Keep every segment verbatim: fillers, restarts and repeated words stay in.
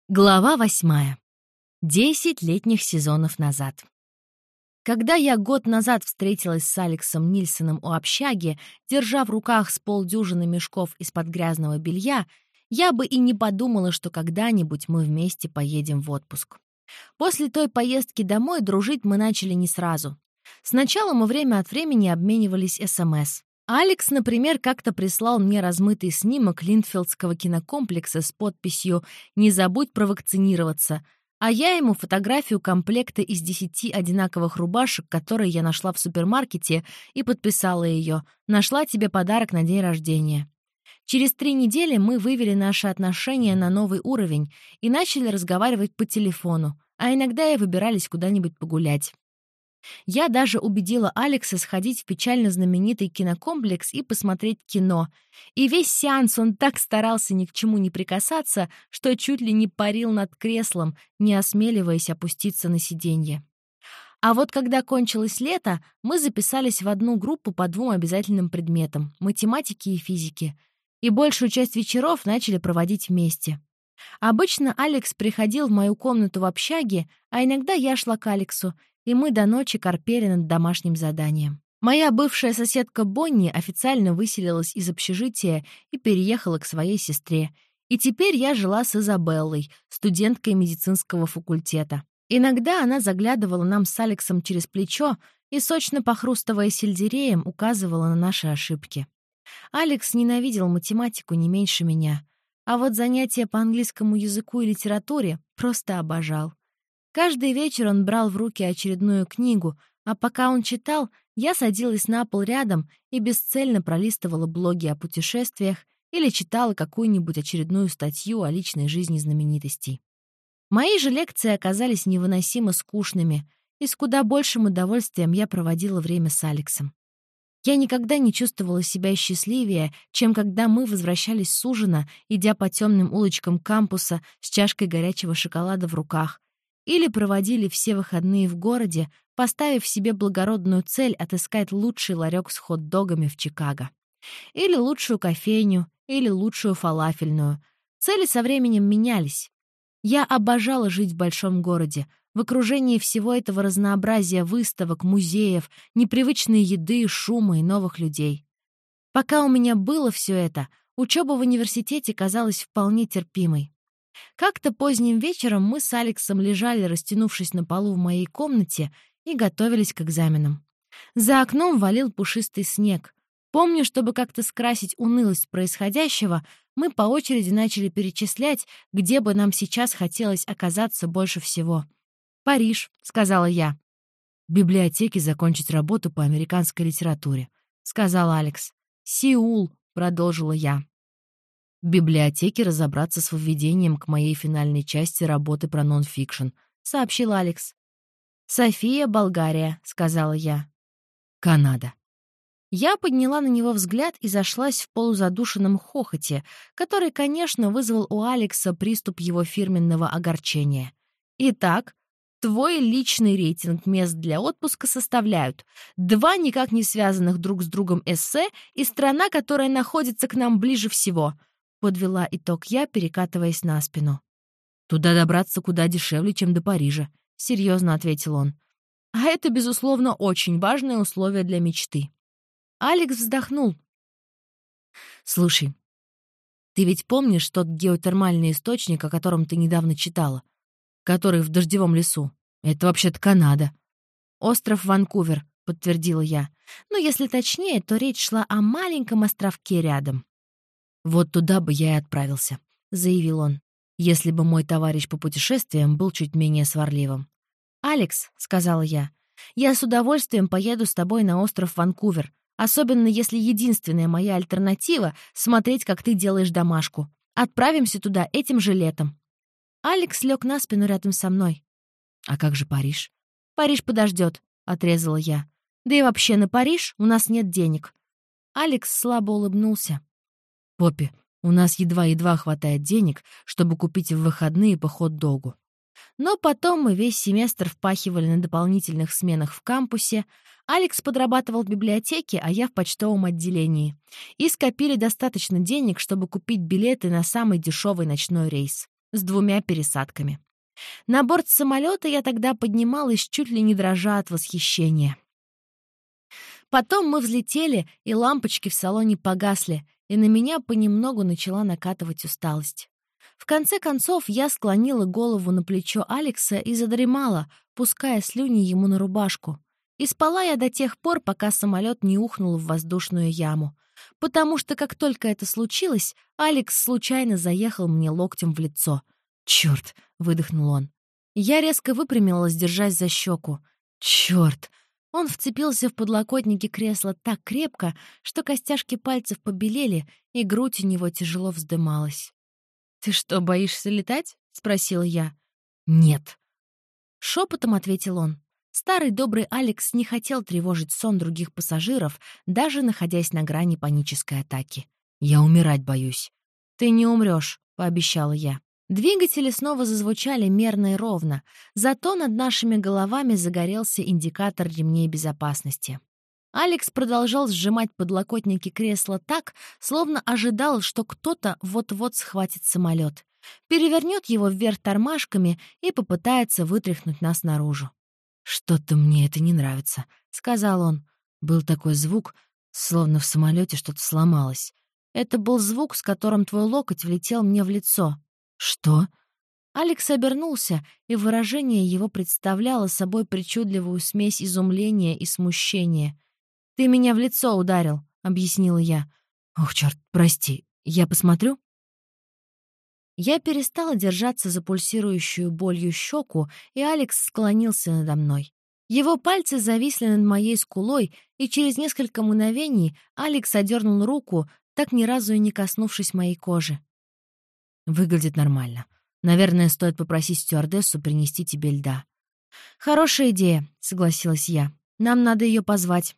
Глава восьмая. Десять летних сезонов назад. Когда я год назад встретилась с Алексом Нильсоном у общаги, держа в руках с полдюжины мешков из-под грязного белья, я бы и не подумала, что когда-нибудь мы вместе поедем в отпуск. После той поездки домой дружить мы начали не сразу. Сначала мы время от времени обменивались СМС. Алекс, например, как-то прислал мне размытый снимок Линдфилдского кинокомплекса с подписью «Не забудь провакцинироваться», а я ему фотографию комплекта из десяти одинаковых рубашек, которые я нашла в супермаркете, и подписала ее «Нашла тебе подарок на день рождения». Через три недели мы вывели наши отношения на новый уровень и начали разговаривать по телефону, а иногда и выбирались куда-нибудь погулять. Я даже убедила Алекса сходить в печально знаменитый кинокомплекс и посмотреть кино. И весь сеанс он так старался ни к чему не прикасаться, что чуть ли не парил над креслом, не осмеливаясь опуститься на сиденье. А вот когда кончилось лето, мы записались в одну группу по двум обязательным предметам — математике и физике. И большую часть вечеров начали проводить вместе. Обычно Алекс приходил в мою комнату в общаге, а иногда я шла к Алексу, и мы до ночи корпели над домашним заданием. Моя бывшая соседка Бонни официально выселилась из общежития и переехала к своей сестре. И теперь я жила с Изабеллой, студенткой медицинского факультета. Иногда она заглядывала нам с Алексом через плечо и, сочно похрустывая сельдереем, указывала на наши ошибки. Алекс ненавидел математику не меньше меня, а вот занятия по английскому языку и литературе просто обожал. Каждый вечер он брал в руки очередную книгу, а пока он читал, я садилась на пол рядом и бесцельно пролистывала блоги о путешествиях или читала какую-нибудь очередную статью о личной жизни знаменитостей. Мои же лекции оказались невыносимо скучными, и с куда большим удовольствием я проводила время с Алексом. Я никогда не чувствовала себя счастливее, чем когда мы возвращались с ужина, идя по темным улочкам кампуса с чашкой горячего шоколада в руках, или проводили все выходные в городе, поставив себе благородную цель отыскать лучший ларек с хот-догами в Чикаго. Или лучшую кофейню, или лучшую фалафельную. Цели со временем менялись. Я обожала жить в большом городе, в окружении всего этого разнообразия выставок, музеев, непривычной еды, шума и новых людей. Пока у меня было все это, учеба в университете казалась вполне терпимой. Как-то поздним вечером мы с Алексом лежали, растянувшись на полу в моей комнате, и готовились к экзаменам. За окном валил пушистый снег. Помню, чтобы как-то скрасить унылость происходящего, мы по очереди начали перечислять, где бы нам сейчас хотелось оказаться больше всего. «Париж», — сказала я. «В библиотеке закончить работу по американской литературе», — сказал Алекс. «Сеул», — продолжила я. «В библиотеке разобраться с введением к моей финальной части работы про нон-фикшн», — сообщил Алекс. «София, Болгария», — сказала я. «Канада». Я подняла на него взгляд и зашлась в полузадушенном хохоте, который, конечно, вызвал у Алекса приступ его фирменного огорчения. «Итак, твой личный рейтинг мест для отпуска составляют два никак не связанных друг с другом эссе и страна, которая находится к нам ближе всего», — подвела итог я, перекатываясь на спину. «Туда добраться куда дешевле, чем до Парижа», — серьезно ответил он. «А это, безусловно, очень важное условие для мечты». Алекс вздохнул. «Слушай, ты ведь помнишь тот геотермальный источник, о котором ты недавно читала? Который в дождевом лесу? Это вообще-то Канада». «Остров Ванкувер», — подтвердила я. «Но если точнее, то речь шла о маленьком островке рядом». «Вот туда бы я и отправился», — заявил он, «если бы мой товарищ по путешествиям был чуть менее сварливым». «Алекс», — сказала я, — «я с удовольствием поеду с тобой на остров Ванкувер, особенно если единственная моя альтернатива — смотреть, как ты делаешь домашку. Отправимся туда этим же летом». Алекс лег на спину рядом со мной. «А как же Париж?» «Париж подождет», — отрезала я. «Да и вообще на Париж у нас нет денег». Алекс слабо улыбнулся. «Поппи, у нас едва-едва хватает денег, чтобы купить в выходные по хот-догу». Но потом мы весь семестр впахивали на дополнительных сменах в кампусе, Алекс подрабатывал в библиотеке, а я в почтовом отделении, и скопили достаточно денег, чтобы купить билеты на самый дешевый ночной рейс. с двумя пересадками. На борт самолета я тогда поднималась чуть ли не дрожа от восхищения. Потом мы взлетели, и лампочки в салоне погасли, и на меня понемногу начала накатывать усталость. В конце концов, я склонила голову на плечо Алекса и задремала, пуская слюни ему на рубашку. И спала я до тех пор, пока самолет не ухнул в воздушную яму. Потому что, как только это случилось, Алекс случайно заехал мне локтем в лицо. «Чёрт!» — выдохнул он. Я резко выпрямилась, держась за щеку. «Чёрт!» Он вцепился в подлокотники кресла так крепко, что костяшки пальцев побелели, и грудь у него тяжело вздымалась. «Ты что, боишься летать?» — спросила я. «Нет». Шепотом ответил он. Старый добрый Алекс не хотел тревожить сон других пассажиров, даже находясь на грани панической атаки. «Я умирать боюсь». «Ты не умрёшь», — пообещала я. Двигатели снова зазвучали мерно и ровно, зато над нашими головами загорелся индикатор ремней безопасности. Алекс продолжал сжимать подлокотники кресла так, словно ожидал, что кто-то вот-вот схватит самолет, перевернет его вверх тормашками и попытается вытряхнуть нас наружу. «Что-то мне это не нравится», — сказал он. Был такой звук, словно в самолете что-то сломалось. Это был звук, с которым твой локоть влетел мне в лицо. «Что?» Алекс обернулся, и выражение его представляло собой причудливую смесь изумления и смущения. «Ты меня в лицо ударил», — объяснила я. «Ох, чёрт, прости, я посмотрю?» Я перестала держаться за пульсирующую болью щеку, и Алекс склонился надо мной. Его пальцы зависли над моей скулой, и через несколько мгновений Алекс одернул руку, так ни разу и не коснувшись моей кожи. «Выглядит нормально. Наверное, стоит попросить стюардессу принести тебе льда». «Хорошая идея», — согласилась я. «Нам надо ее позвать».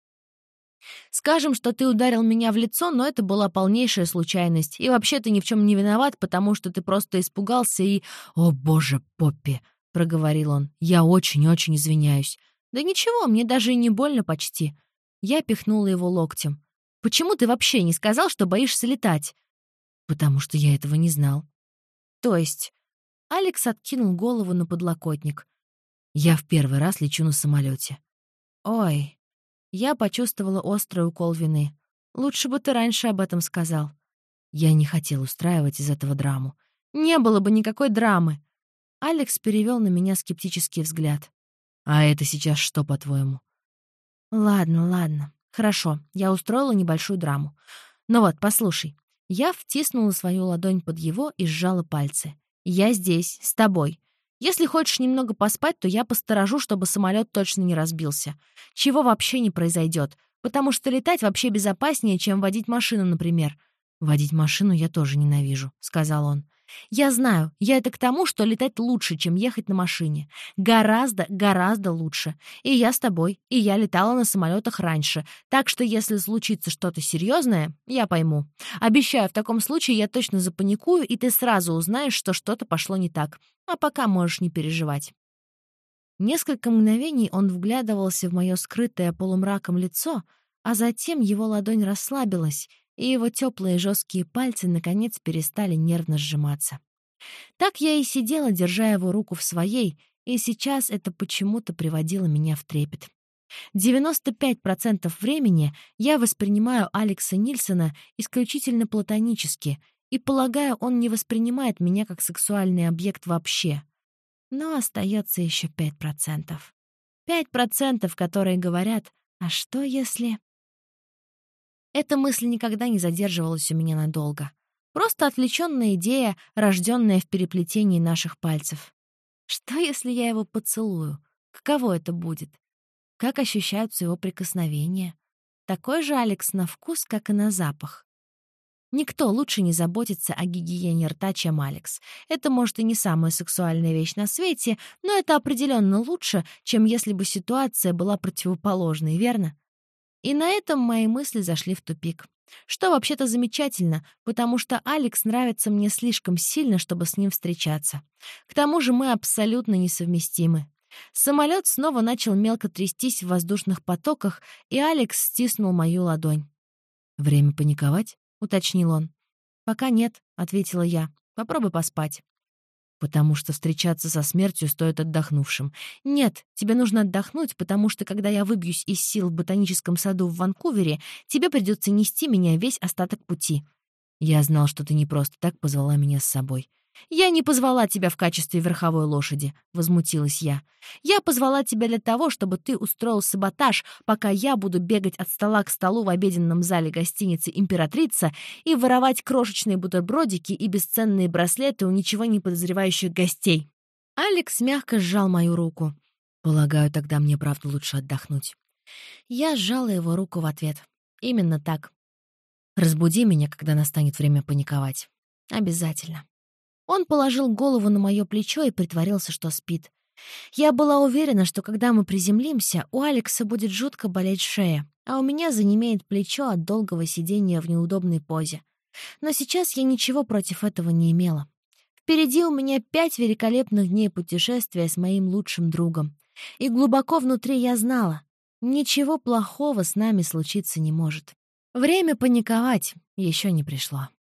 «Скажем, что ты ударил меня в лицо, но это была полнейшая случайность. И вообще ты ни в чем не виноват, потому что ты просто испугался и...» «О, боже, Поппи!» — проговорил он. «Я очень-очень извиняюсь». «Да ничего, мне даже и не больно почти». Я пихнула его локтем. «Почему ты вообще не сказал, что боишься летать?» «Потому что я этого не знал». «То есть?» Алекс откинул голову на подлокотник. «Я в первый раз лечу на самолете». «Ой...» Я почувствовала острый укол вины. «Лучше бы ты раньше об этом сказал». Я не хотел устраивать из этого драму. «Не было бы никакой драмы». Алекс перевел на меня скептический взгляд. «А это сейчас что, по-твоему?» «Ладно, ладно. Хорошо, я устроила небольшую драму. Ну вот, послушай». Я втиснула свою ладонь под его и сжала пальцы. «Я здесь, с тобой. Если хочешь немного поспать, то я посторожу, чтобы самолет точно не разбился. Чего вообще не произойдет, потому что летать вообще безопаснее, чем водить машину, например». «Водить машину я тоже ненавижу», — сказал он. «Я знаю, я это к тому, что летать лучше, чем ехать на машине. Гораздо, гораздо лучше. И я с тобой, и я летала на самолетах раньше, так что если случится что-то серьезное, я пойму. Обещаю, в таком случае я точно запаникую, и ты сразу узнаешь, что что-то пошло не так. А пока можешь не переживать». Несколько мгновений он вглядывался в мое скрытое полумраком лицо, а затем его ладонь расслабилась, и его теплые жесткие пальцы наконец перестали нервно сжиматься. Так я и сидела, держа его руку в своей, и сейчас это почему-то приводило меня в трепет. девяносто пять процентов времени я воспринимаю Алекса Нильсона исключительно платонически, и, полагаю, он не воспринимает меня как сексуальный объект вообще. Но остается еще пять процентов. пять процентов, которые говорят: «А что если...» Эта мысль никогда не задерживалась у меня надолго. Просто отвлеченная идея, рожденная в переплетении наших пальцев. Что, если я его поцелую? Каково это будет? Как ощущаются его прикосновения? Такой же Алекс на вкус, как и на запах. Никто лучше не заботится о гигиене рта, чем Алекс. Это, может, и не самая сексуальная вещь на свете, но это определенно лучше, чем если бы ситуация была противоположной, верно? И на этом мои мысли зашли в тупик. Что вообще-то замечательно, потому что Алекс нравится мне слишком сильно, чтобы с ним встречаться. К тому же мы абсолютно несовместимы. Самолет снова начал мелко трястись в воздушных потоках, и Алекс стиснул мою ладонь. «Время паниковать?» — уточнил он. «Пока нет», — ответила я. «Попробуй поспать». Потому что встречаться со смертью стоит отдохнувшим. Нет, тебе нужно отдохнуть, потому что, когда я выбьюсь из сил в ботаническом саду в Ванкувере, тебе придется нести меня весь остаток пути. Я знал, что ты не просто так позвала меня с собой. «Я не позвала тебя в качестве верховой лошади», — возмутилась я. «Я позвала тебя для того, чтобы ты устроил саботаж, пока я буду бегать от стола к столу в обеденном зале гостиницы «Императрица» и воровать крошечные бутербродики и бесценные браслеты у ничего не подозревающих гостей». Алекс мягко сжал мою руку. «Полагаю, тогда мне правда лучше отдохнуть». Я сжала его руку в ответ. «Именно так. Разбуди меня, когда настанет время паниковать. Обязательно». Он положил голову на мое плечо и притворился, что спит. Я была уверена, что когда мы приземлимся, у Алекса будет жутко болеть шея, а у меня занемеет плечо от долгого сидения в неудобной позе. Но сейчас я ничего против этого не имела. Впереди у меня пять великолепных дней путешествия с моим лучшим другом. И глубоко внутри я знала, ничего плохого с нами случиться не может. Время паниковать еще не пришло.